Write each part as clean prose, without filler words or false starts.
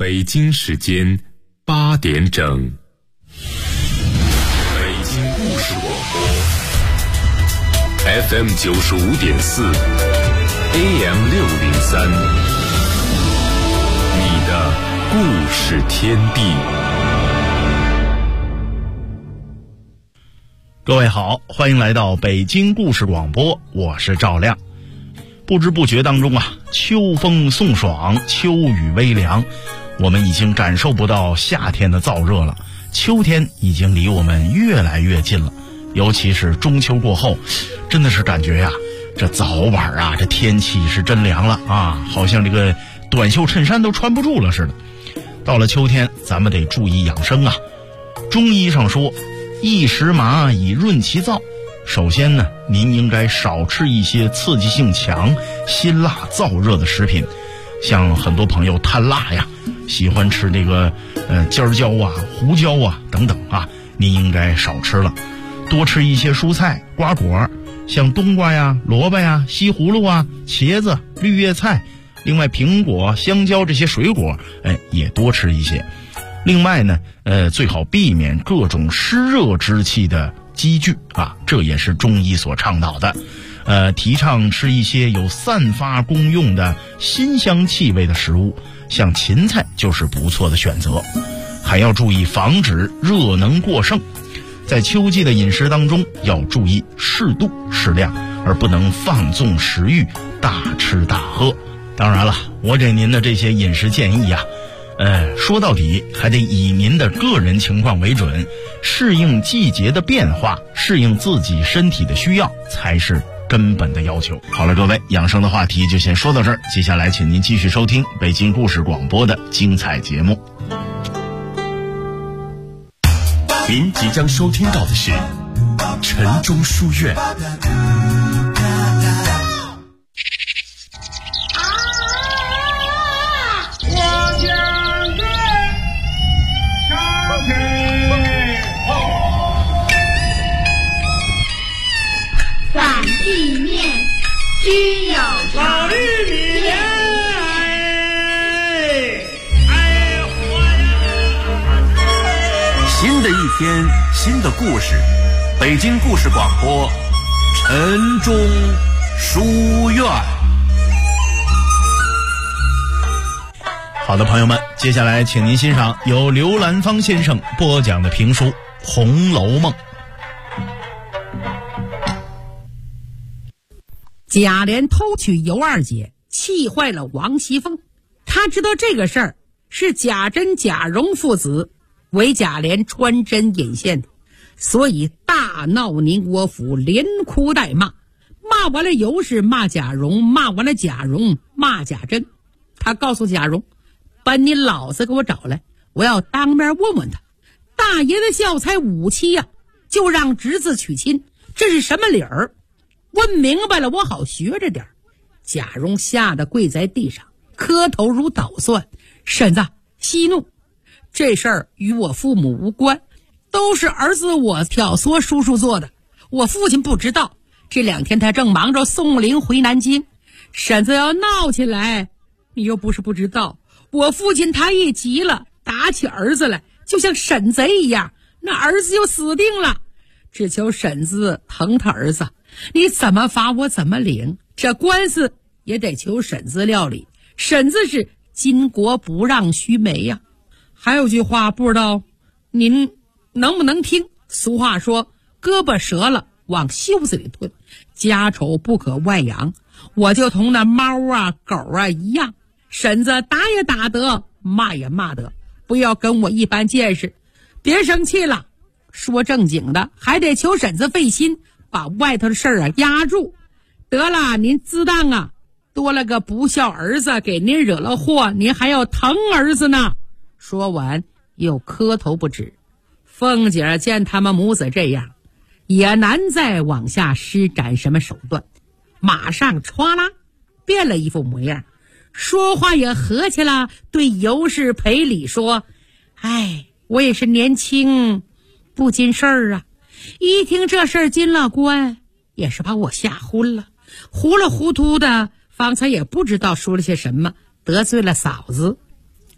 北京时间8点整。北京故事广播 FM 95.4 AM 603，你的故事天地。 各位好，欢迎来到北京故事广播，我是赵亮。不知不觉当中啊，秋风送爽，秋雨微凉，我们已经感受不到夏天的燥热了，秋天已经离我们越来越近了。尤其是中秋过后，真的是感觉呀，这早晚啊，这天气是真凉了啊，好像这个短袖衬衫都穿不住了似的。到了秋天，咱们得注意养生啊。中医上说，益食麻以润其燥。首先呢，您应该少吃一些刺激性强、辛辣燥热的食品，像很多朋友贪辣呀，喜欢吃这个尖椒啊、胡椒啊等等啊，您应该少吃了，多吃一些蔬菜、瓜果，像冬瓜呀、萝卜呀、西葫芦啊、茄子、绿叶菜，另外苹果、香蕉这些水果，也多吃一些。另外呢，最好避免各种湿热之气的积聚啊，这也是中医所倡导的。提倡吃一些有散发功用的辛香气味的食物，像芹菜就是不错的选择。还要注意防止热能过剩，在秋季的饮食当中要注意适度适量，而不能放纵食欲，大吃大喝。当然了，我给您的这些饮食建议啊，说到底还得以您的个人情况为准，适应季节的变化，适应自己身体的需要才是根本的要求。好了，各位，养生的话题就先说到这儿，接下来请您继续收听北京故事广播的精彩节目。 您即将收听到的是晨钟书院。 须有老玉米， 新的一天，新的故事，北京故事广播，晨钟书院。 好的，朋友们，接下来请您欣赏由刘兰芳先生播讲的评书《红楼梦》。 贾琏偷娶尤二姐，气坏了王熙凤。他知道这个事儿是贾珍、贾蓉父子为贾琏穿针引线的，所以大闹宁国府，连哭带骂。骂完了尤氏，骂贾蓉，骂完了贾蓉，骂贾珍。他告诉贾蓉，把你老子给我找来，我要当面问问他，大爷的孝才5妻呀，就让侄子娶亲，这是什么理儿？问明白了，我好学着点。贾蓉吓得跪在地上，磕头如捣蒜。婶子息怒，这事儿与我父母无关，都是儿子我挑唆叔叔做的，我父亲不知道。这2天他正忙着送灵回南京，婶子要闹起来，你又不是不知道，我父亲他一急了，打起儿子来，就像审贼一样，那儿子就死定了。只求婶子疼他儿子，你怎么罚我怎么领，这官司也得求婶子料理。婶子是巾帼不让须眉呀。还有句话不知道您能不能听，俗话说胳膊折了往袖子里吞，家丑不可外扬。我就同那猫啊狗啊一样，婶子打也打得，骂也骂得，不要跟我一般见识。别生气了，说正经的，还得求婶子费心，把外头的事儿压住。得了，您自当啊，多了个不孝儿子，给您惹了祸，您还要疼儿子呢。说完又磕头不止。凤姐见他们母子这样，也难再往下施展什么手段，马上歘啦变了一副模样，说话也和气了，对尤氏赔礼说：哎，我也是年轻不经事儿啊，一听这事儿进了关，也是把我吓昏了，糊里糊涂的，方才也不知道说了些什么，得罪了嫂子。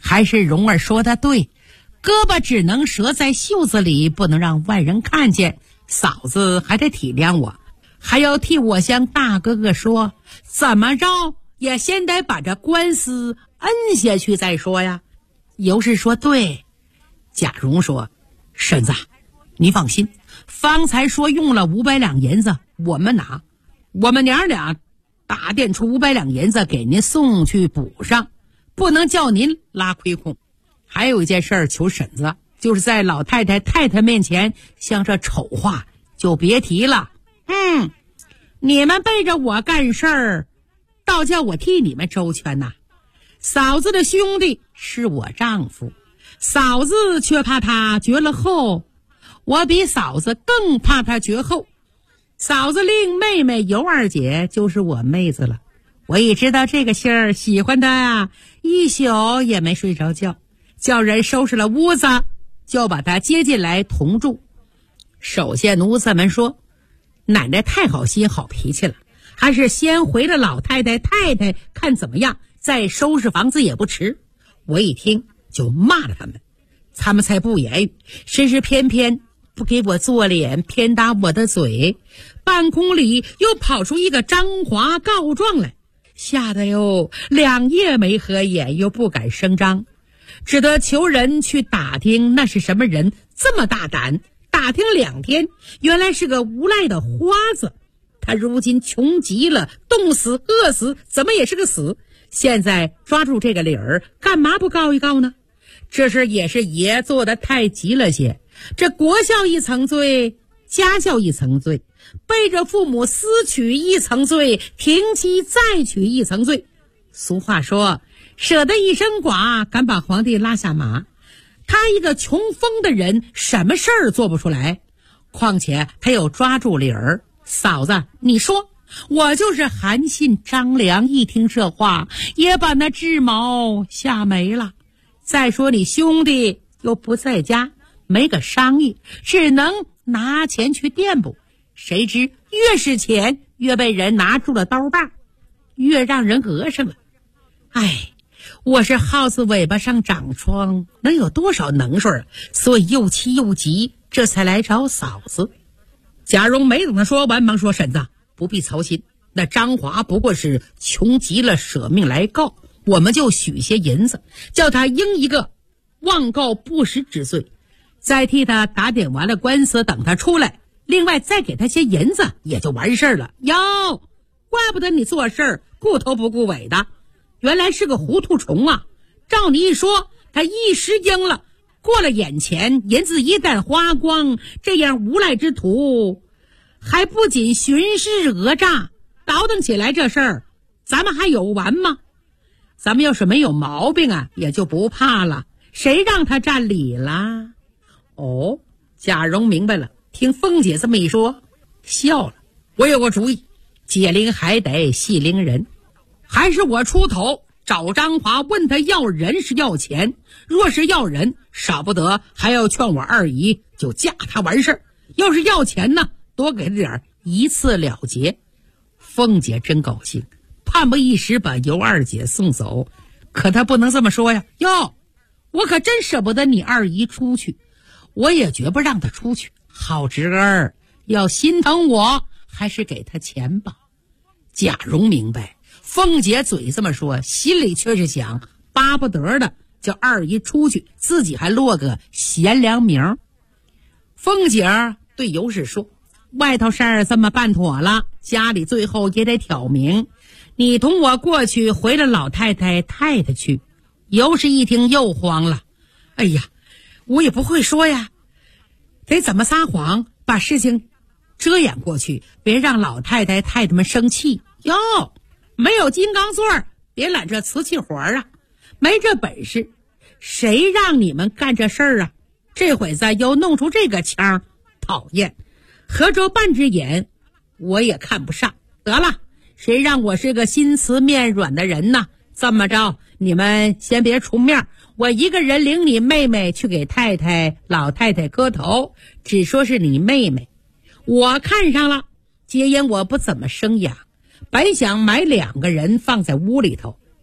还是蓉儿说的对，胳膊只能折在袖子里，不能让外人看见。嫂子还得体谅我，还要替我向大哥哥说，怎么着也先得把这官司摁下去再说呀。尤氏说对。贾蓉说，婶子你放心，方才说用了500两银子我们拿，我们娘俩打点出500两银子给您送去补上，不能叫您拉亏空。还有一件事儿求婶子，就是在老太太面前，像这丑话就别提了。你们背着我干事儿，倒叫我替你们周全呐。嫂子的兄弟是我丈夫，嫂子却怕他绝了后，我比嫂子更怕他绝后。嫂子令妹妹尤二姐就是我妹子了，我一知道这个信儿，喜欢她啊，一宿也没睡着觉，叫人收拾了屋子，就把她接进来同住。首先奴才们说，奶奶太好心好脾气了，还是先回了老太太看怎么样，再收拾房子也不迟。我一听就骂了他们才不言语，谁是偏偏不给我做脸，偏打我的嘴。半空里又跑出一个张华告状来，吓得哟2夜没合眼，又不敢声张，只得求人去打听那是什么人，这么大胆。打听2天，原来是个无赖的花子，他如今穷极了，冻死饿死怎么也是个死。现在抓住这个理儿，干嘛不告一告呢？这事也是爷做的太急了些，这国孝一层罪，家教一层罪，背着父母私娶一层罪，停妻再娶一层罪。俗话说，舍得一身剐，敢把皇帝拉下马。他一个穷疯的人，什么事儿做不出来？况且他又抓住理儿。嫂子你说，我就是韩信张良，一听这话也把那智谋吓没了。再说你兄弟又不在家，没个商议，只能拿钱去垫补。谁知越是钱，越被人拿住了刀把，越让人讹上了。我是耗子尾巴上长疮，能有多少能事儿？所以又气又急，这才来找嫂子。贾蓉没等他说完，忙说，婶子不必操心，那张华不过是穷极了舍命来告，我们就许些银子，叫他应一个妄告不实之罪，再替他打点完了官司，等他出来，另外再给他些银子，也就完事儿了。哟，怪不得你做事儿顾头不顾尾的，原来是个糊涂虫啊！照你一说，他一时应了，过了眼前，银子一旦花光，这样无赖之徒还不仅徇私讹诈，倒腾起来这事儿，咱们还有完吗？咱们要是没有毛病啊，也就不怕了，谁让他占理啦？哦，贾蓉明白了，听凤姐这么一说，笑了。我有个主意，解铃还得系铃人，还是我出头找张华，问他要人是要钱。若是要人，少不得还要劝我二姨就嫁他完事儿；要是要钱呢，多给他点，一次了结。凤姐真高兴，盼不一时把尤二姐送走，可她不能这么说呀。哟，我可真舍不得你二姨出去，我也绝不让她出去。好侄儿要心疼我，还是给她钱吧。贾蓉明白，凤姐嘴这么说，心里却是想巴不得的叫二姨出去，自己还落个贤良名。凤姐对尤氏说，外头事儿这么办妥了，家里最后也得挑明，你同我过去回了老太太去。尤氏一听又慌了，哎呀，我也不会说呀，得怎么撒谎把事情遮掩过去，别让老太太们生气。哟，没有金刚钻儿，别揽这瓷器活啊，没这本事，谁让你们干这事儿啊？这会子又弄出这个腔，讨厌！合着半只眼我也看不上。得了，谁让我是个心慈面软的人呢？这么着，你们先别出面，我一个人领你妹妹去给老太太磕头，只说是你妹妹，我看上了，皆因我不怎么生养，本想买2个人放在屋里头，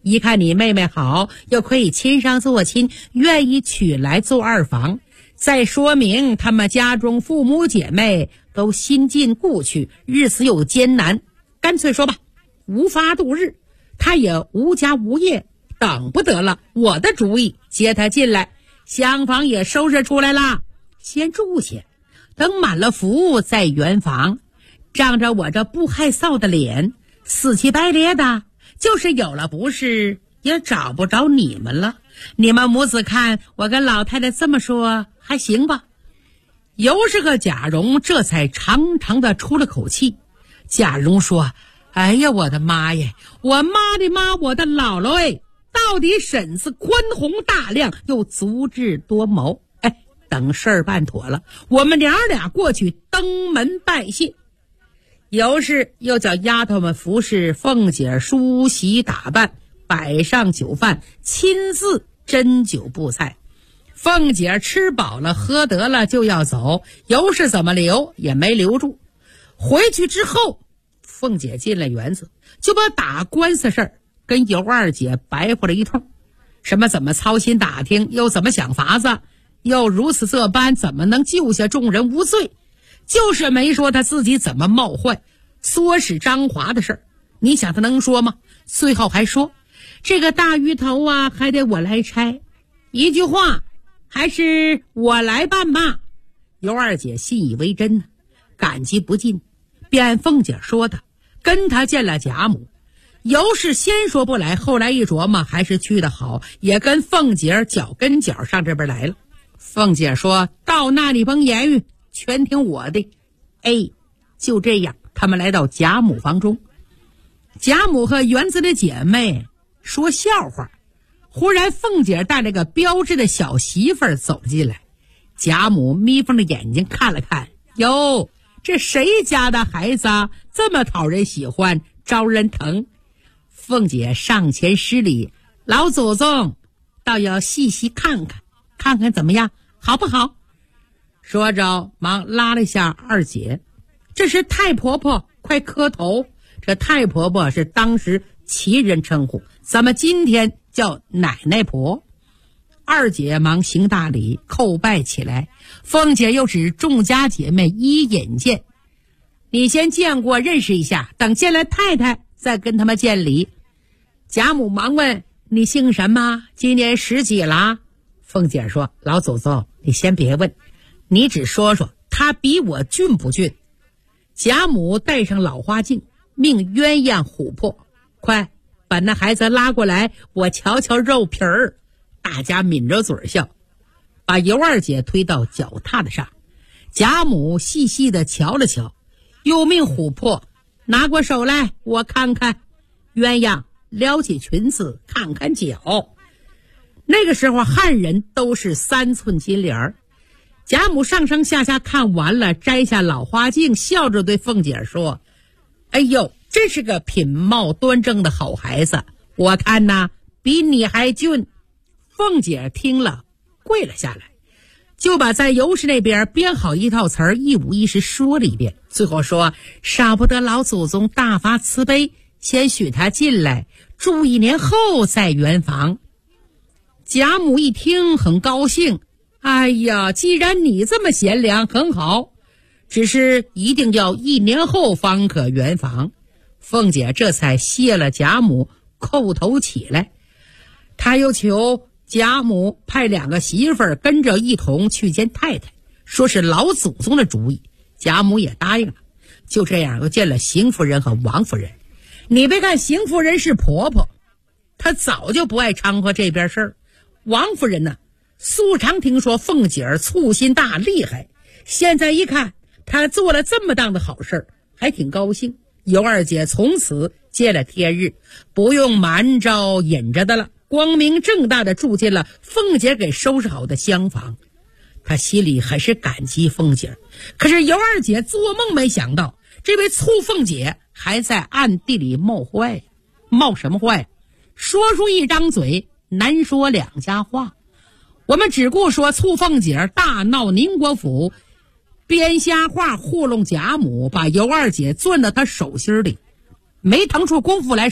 一看你妹妹好，又可以亲上做亲，愿意娶来做二房，再说明他们家中父母姐妹都新近故去，日子又艰难，干脆说吧，无法度日，他也无家无业，等不得了，我的主意接他进来，厢房也收拾出来了，先住下，等满了福再圆房。仗着我这不害臊的脸，死乞白咧的，就是有了不是也找不着你们了。你们母子看我跟老太太这么说还行吧？尤氏和贾蓉这才长长的出了口气。贾蓉说：哎呀，我的妈呀，我妈的妈，我的姥姥哎，到底婶子宽宏大量又足智多谋，哎，等事儿办妥了，我们娘俩过去登门拜谢。尤氏又叫丫头们服侍凤姐梳洗打扮，摆上酒饭，亲自斟酒布菜。凤姐吃饱了喝得了就要走，尤氏怎么留也没留住。回去之后，凤姐进了园子，就把打官司事儿跟尤二姐白话了一通，什么怎么操心打听，又怎么想法子，又如此这般怎么能救下众人无罪，就是没说他自己怎么冒坏唆使张华的事儿。你想他能说吗？最后还说这个大鱼头啊，还得我来拆，一句话还是我来办吧。尤二姐信以为真，感激不尽，便按凤姐说的跟他见了贾母。尤氏先说不来，后来一琢磨还是去得好，也跟凤姐脚跟脚上这边来了。凤姐说到那里甭言语，全听我的。哎，就这样他们来到贾母房中，贾母和园子的姐妹说笑话，忽然凤姐带了个标致的小媳妇儿走了进来。贾母眯缝着眼睛看了看，哟，这谁家的孩子啊，这么讨人喜欢，招人疼。凤姐上前施礼，老祖宗倒要细细看看，看看怎么样，好不好？说着忙拉了一下二姐，这是太婆婆，快磕头。这太婆婆是当时旗人称呼，咱们今天叫奶奶婆。二姐忙行大礼，叩拜起来。凤姐又指众家姐妹一引荐，你先见过认识一下，等见了太太再跟他们见礼。贾母忙问，你姓什么？今年10几了？凤姐说，老祖宗你先别问，你只说说他比我俊不俊。贾母戴上老花镜，命鸳鸯琥珀，快把那孩子拉过来，我瞧瞧肉皮儿。大家抿着嘴笑，把尤二姐推到脚踏子上。贾母细细的瞧了瞧，又命琥珀拿过手来，我看看。鸳鸯撩起裙子看看脚。那个时候汉人都是3寸金莲儿。贾母上上下下看完了，摘下老花镜，笑着对凤姐说，哎呦，真是个品貌端正的好孩子，我看呐比你还俊。凤姐听了跪了下来，就把在尤氏那边编好一套词儿一五一十说了一遍，最后说，少不得老祖宗大发慈悲，先许他进来住1年后再圆房。贾母一听很高兴，哎呀，既然你这么贤良很好，只是一定要1年后方可圆房。凤姐这才谢了贾母，叩头起来。她又求贾母派2个媳妇儿跟着一同去见太太，说是老祖宗的主意。贾母也答应了。就这样又见了邢夫人和王夫人。你别看邢夫人是婆婆，她早就不爱掺和这边事儿。王夫人呢，素常听说凤姐儿粗心大厉害，现在一看她做了这么当的好事儿，还挺高兴。尤二姐从此见了天日，不用瞒着隐着的了，光明正大的住进了凤姐给收拾好的厢房。她心里还是感激凤姐，可是尤二姐做梦没想到，这位醋凤姐还在暗地里冒坏。冒什么坏？说出一张嘴，难说2家话。我们只顾说醋凤姐大闹宁国府，编瞎话糊弄贾母，把尤二姐攥到她手心里，没腾出功夫来说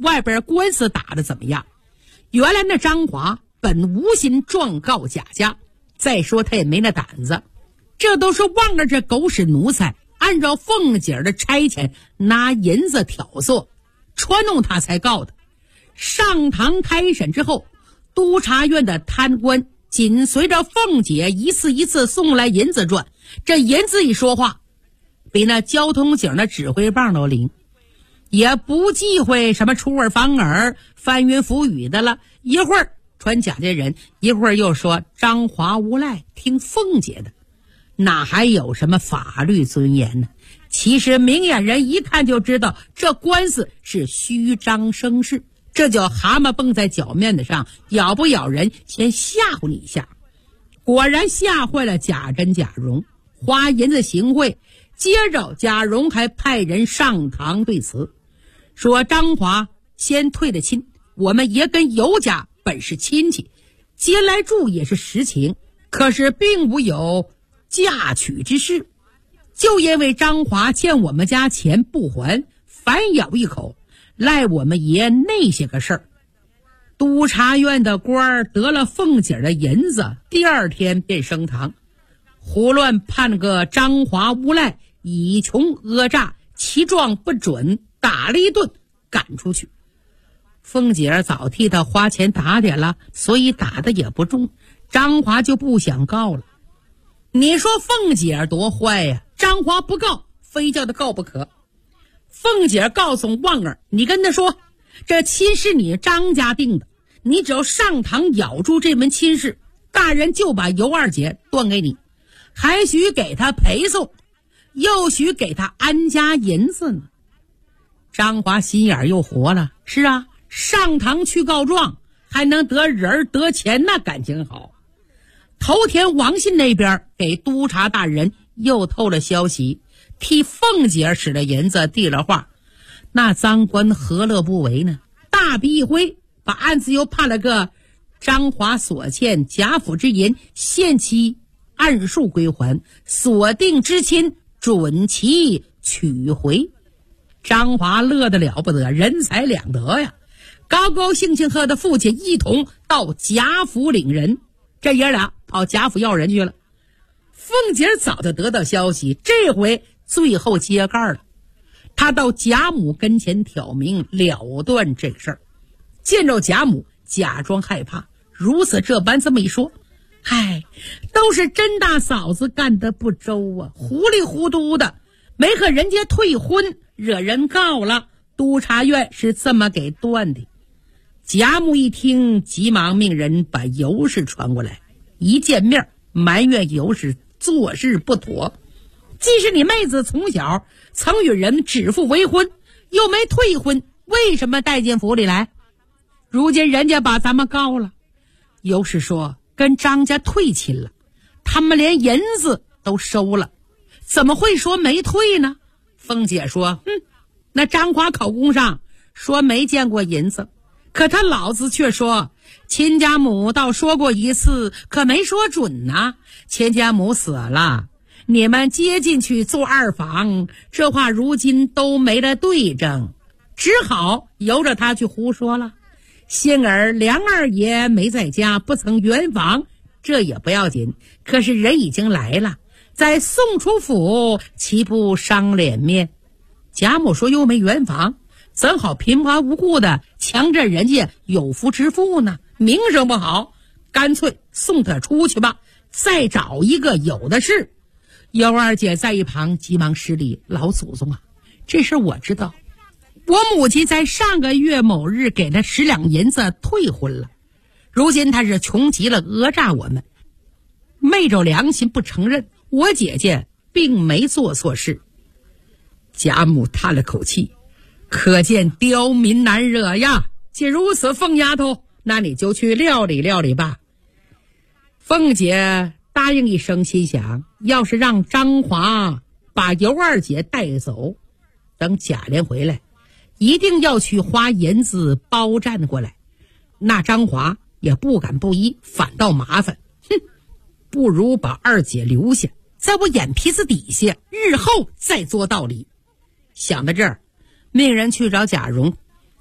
外边官司打得怎么样。原来那张华本无心状告贾家，再说他也没那胆子，这都是望着这狗屎奴才按照凤姐的差遣拿银子挑唆穿弄他才告的。上堂开审之后，督察院的贪官紧随着凤姐一次一次送来银子转，这银子一说话比那交通警的指挥棒都灵，也不忌讳什么出尔反尔翻云覆雨的了，一会儿传贾家人，一会儿又说张华无赖听凤姐的，哪还有什么法律尊严呢？其实明眼人一看就知道这官司是虚张声势，这叫蛤蟆蹦在脚面子上，咬不咬人先吓唬你一下。果然吓坏了贾珍贾蓉，花银子行贿。接着贾蓉还派人上堂对词，说张华先退的亲，我们也跟尤家本是亲戚，接来住也是实情，可是并无有嫁娶之事，就因为张华欠我们家钱不还，反咬一口，赖我们爷那些个事儿。督察院的官儿得了凤姐的银子，第二天便升堂，胡乱判个张华无赖，以穷讹诈，其状不准，打了一顿赶出去。凤姐早替他花钱打点了，所以打的也不重，张华就不想告了。你说凤姐多坏呀，张华不告，非叫他告不可。凤姐告诉旺儿，你跟他说这亲是你张家定的，你只要上堂咬住这门亲事，大人就把尤二姐断给你，还许给他陪送，又许给他安家银子呢。张华心眼又活了，是啊，上堂去告状还能得人得钱，那感情好。头天王信那边给督察大人又透了消息，替凤姐使了银子递了话，那赃官何乐不为呢？大笔一挥，把案子又判了个张华所欠贾府之银限期按数归还，所定之亲准其取回。张华乐得了不得，人财两得呀，高高兴兴和他父亲一同到贾府领人，这爷俩跑贾府要人去了。凤姐早就得到消息，这回最后揭盖了，他到贾母跟前挑明了断这个事儿。见着贾母假装害怕，如此这般这么一说，嗨，都是甄大嫂子干得不周啊，糊里糊涂的没和人家退婚，惹人告了，督察院是这么给断的。贾母一听，急忙命人把尤氏传过来，一见面埋怨尤氏做事不妥，既是你妹子从小曾与人指腹为婚，又没退婚，为什么带进府里来？如今人家把咱们告了。尤氏说跟张家退亲了，他们连银子都收了，怎么会说没退呢？凤姐说那张华口供上说没见过银子，可他老子却说亲家母倒说过一次，可没说准呢。亲家母死了，你们接进去做二房，这话如今都没了对证，只好由着他去胡说了。幸而梁二爷没在家，不曾圆房，这也不要紧，可是人已经来了，再送出府岂不伤脸面？贾母说又没圆房，怎好平白无故的强占人家有夫之妇呢？名声不好，干脆送他出去吧，再找一个有的是。尤二姐在一旁急忙施礼，老祖宗啊，这事我知道，我母亲在上个月某日给他10两银子退婚了，如今他是穷极了，讹诈我们，昧着良心不承认，我姐姐并没做错事。贾母叹了口气，可见刁民难惹呀，既如此，凤丫头，那你就去料理料理吧。凤姐答应一声，心想要是让张华把尤二姐带走，等贾琏回来一定要去花银子包占过来，那张华也不敢不依，反倒麻烦。不如把二姐留下，在我眼皮子底下，日后再做道理。想到这儿，命人去找贾蓉，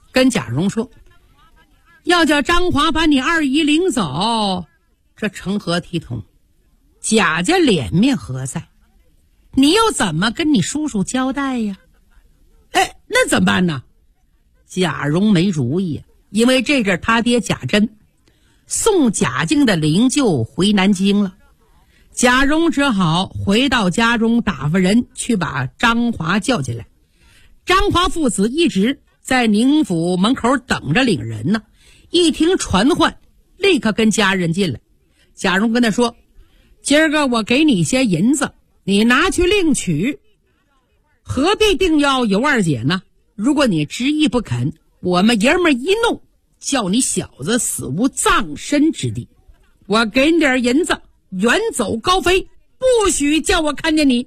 跟贾蓉说，要叫张华把你二姨领走，这成何体统？贾家脸面何在？你又怎么跟你叔叔交代呀？那怎么办呢？贾蓉没主意，因为这阵他爹贾珍送贾静的灵柩回南京了，贾蓉只好回到家中打发人去把张华叫进来。张华父子一直在宁府门口等着领人呢，一听传唤，立刻跟家人进来。贾蓉跟他说，今儿个我给你些银子，你拿去另取，何必定要尤二姐呢？如果你执意不肯，我们爷们一怒，叫你小子死无葬身之地。我给你点银子，远走高飞，不许叫我看见你。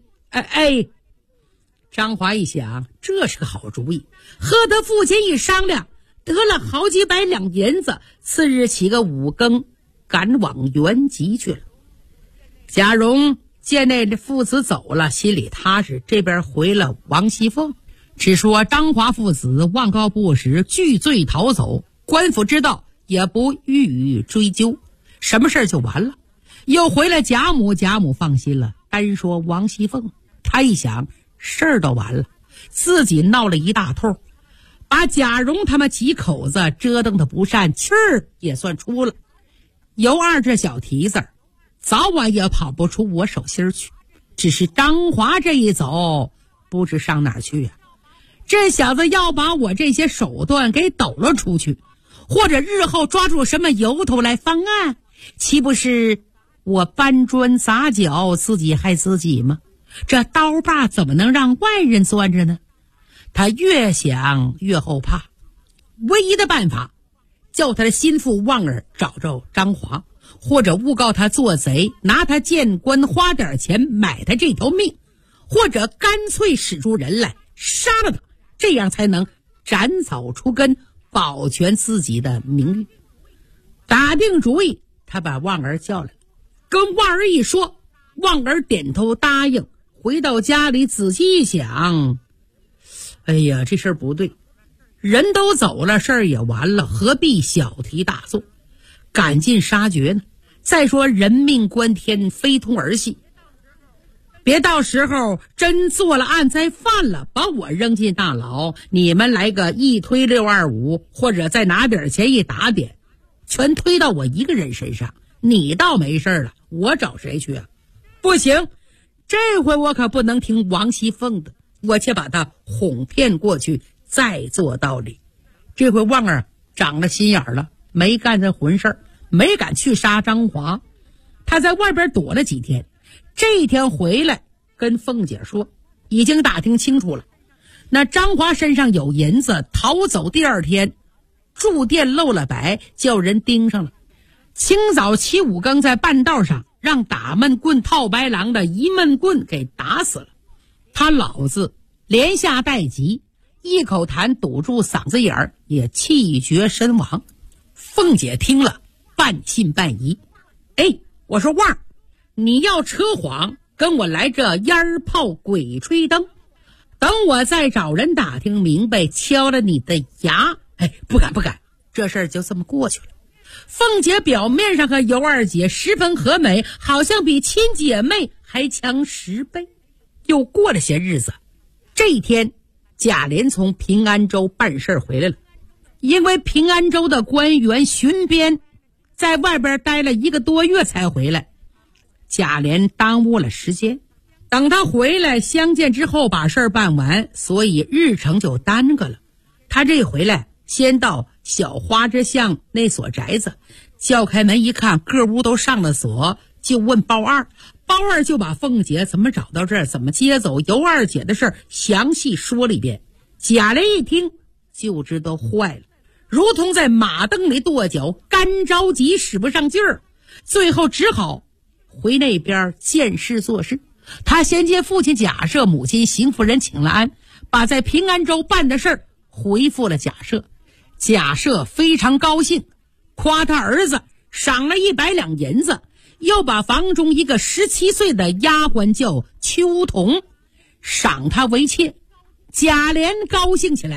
张华一想，这是个好主意，和他父亲一商量，得了好几百两银子，次日起个5更赶往原籍去了。贾蓉见那父子走了，心里踏实，这边回了王熙凤，只说张华父子望告不实，拒罪逃走，官府知道也不予以追究，什么事就完了。又回了贾母，贾母放心了。单说王熙凤，她一想事儿都完了，自己闹了一大通，把贾蓉他们几口子折腾的不善，气儿也算出了。尤二这小蹄子早晚也跑不出我手心去，只是张华这一走，不知上哪儿去啊。这小子要把我这些手段给抖了出去，或者日后抓住什么由头来翻案，岂不是我搬砖砸脚，自己害自己吗？这刀把怎么能让外人钻着呢？他越想越后怕，唯一的办法叫他的心腹旺儿找着张华，或者诬告他做贼，拿他见官花点钱买他这条命，或者干脆使出人来杀了他，这样才能斩草除根，保全自己的名誉。打定主意，他把旺儿叫来，跟旺儿一说，旺儿点头答应。回到家里仔细一想，哎呀，这事儿不对，人都走了，事儿也完了，何必小题大做，赶尽杀绝呢？再说人命关天，非同儿戏，别到时候真做了案再犯了，把我扔进大牢，你们来个一推625，或者再拿点钱一打点，全推到我一个人身上，你倒没事了，我找谁去啊？不行，这回我可不能听王熙凤的，我且把他哄骗过去，再做道理。这回旺儿长了心眼了，没干这混事儿，没敢去杀张华，他在外边躲了几天，这一天回来跟凤姐说，已经打听清楚了，那张华身上有银子，逃走第二天住店露了白，叫人盯上了。清早7、5更在半道上让打闷棍套白狼的一闷棍给打死了，他老子连下带急，一口痰堵住嗓子眼儿，也气绝身亡。凤姐听了半信半疑，我说旺儿，你要扯谎，跟我来这烟炮鬼吹灯，等我再找人打听明白，敲了你的牙。不敢，这事儿就这么过去了。凤姐表面上和尤二姐十分和美，好像比亲姐妹还强10倍。又过了些日子，这一天贾琏从平安州办事回来了，因为平安州的官员巡边在外边待了1个多月才回来，贾琏耽误了时间，等他回来相见之后把事儿办完，所以日程就耽搁了。他这回来先到小花之巷那所宅子，叫开门一看，各屋都上了锁，就问包二，包二就把凤姐怎么找到这儿，怎么接走尤二姐的事儿详细说了一遍。贾琏一听就知道坏了，如同在马蹬里跺脚，干着急使不上劲儿，最后只好回那边见事做事。他先接父亲贾赦，母亲邢夫人请了安，把在平安州办的事儿回复了贾赦。贾赦非常高兴，夸他儿子赏了100两银子，又把房中一个17岁的丫鬟叫秋桐，赏她为妾。贾琏高兴起来，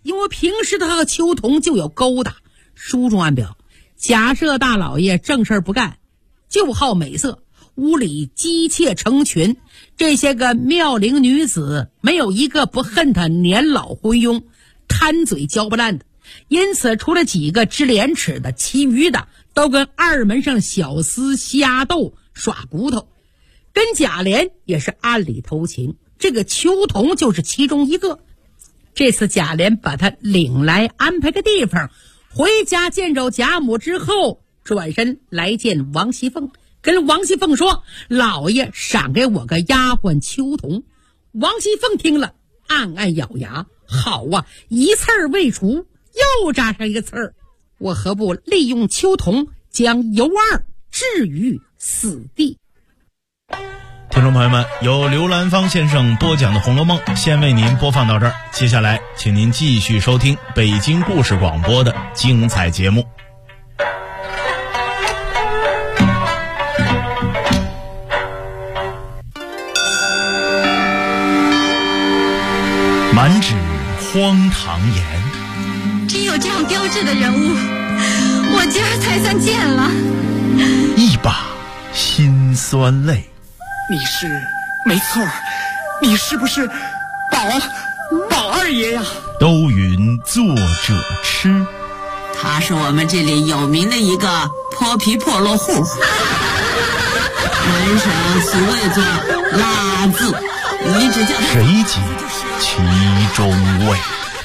因为平时他和秋桐就有勾搭。书中暗表，假设大老爷正事不干，就好美色，屋里姬妾成群，这些个妙龄女子没有一个不恨他年老昏庸，贪嘴嚼不烂的。因此除了几个知廉耻的，其余的都跟二门上小厮瞎斗耍骨头，跟贾琏也是暗里偷情，这个秋桐就是其中一个。这次贾琏把他领来安排个地方，回家见着贾母之后，转身来见王熙凤，跟王熙凤说，老爷赏给我个丫鬟秋桐。王熙凤听了暗暗咬牙，好啊，一刺儿未除，又扎上一个刺儿，我何不利用秋桐将尤二置于死地。 听众朋友们，由刘兰芳先生播讲的《红楼梦》先为您播放到这儿，接下来请您继续收听北京故事广播的精彩节目。满纸荒唐言， 只有这样标致的人物，我今儿才算见了。 一把辛酸泪。 你是，没错，你是不是宝二爷呀？ 都云作者痴， 他是我们这里有名的一个泼皮破落户，门上俗谓作拉字，你只叫谁解其中味？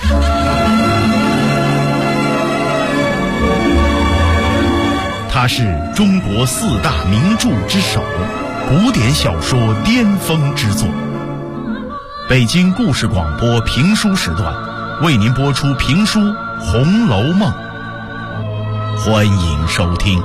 他是中国4大名著之首，古典小说巅峰之作。北京故事广播评书时段为您播出评书《红楼梦》，欢迎收听。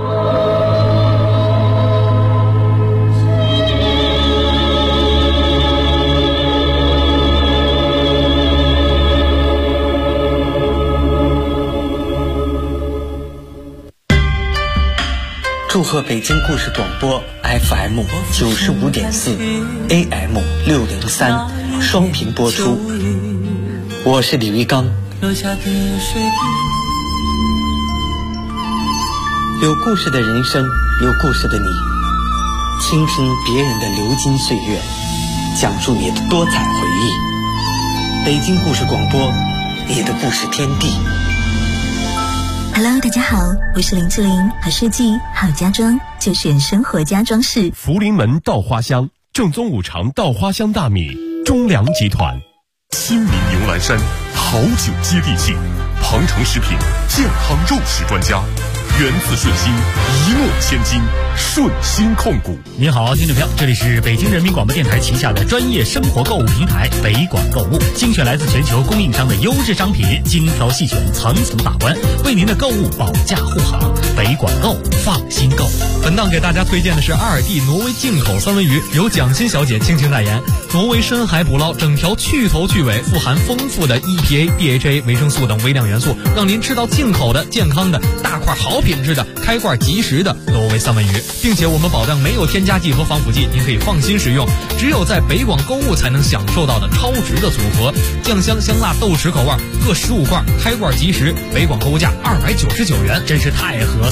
祝贺北京故事广播 FM 95.4 AM 603双频播出，我是李玉刚。有故事的人生，有故事的你，倾听别人的流金岁月，讲述你的多彩回忆。北京故事广播，你的故事天地。 Hello， 大家好，我是林志玲，好设计好家装就选生活家装饰。 福临门稻花香，正宗5常稻花香大米，中粮集团。新民牛栏山，好酒接地气，鹏城食品健康肉食专家，源自顺心，一诺千金，顺心控股。 您好，听众朋友，这里是北京人民广播电台旗下的专业生活购物平台北广购物，精选来自全球供应商的优质商品，精挑细选，层层把关，为您的购物保驾护航。北广购，放心购。 本档给大家推荐的是阿尔蒂挪威进口三文鱼，由蒋欣小姐倾情代言。挪威深海捕捞，整条去头去尾，富含丰富的 EPA、DHA、维生素等微量元素，让您吃到进口的、健康的、大块好品质的、开罐即食的挪威三文鱼，并且我们保障没有添加剂和防腐剂，您可以放心使用。只有在北广购物才能享受到的超值的组合，酱香、香辣、豆豉口味各15罐，开罐即食，北广购物价299元， 真是太合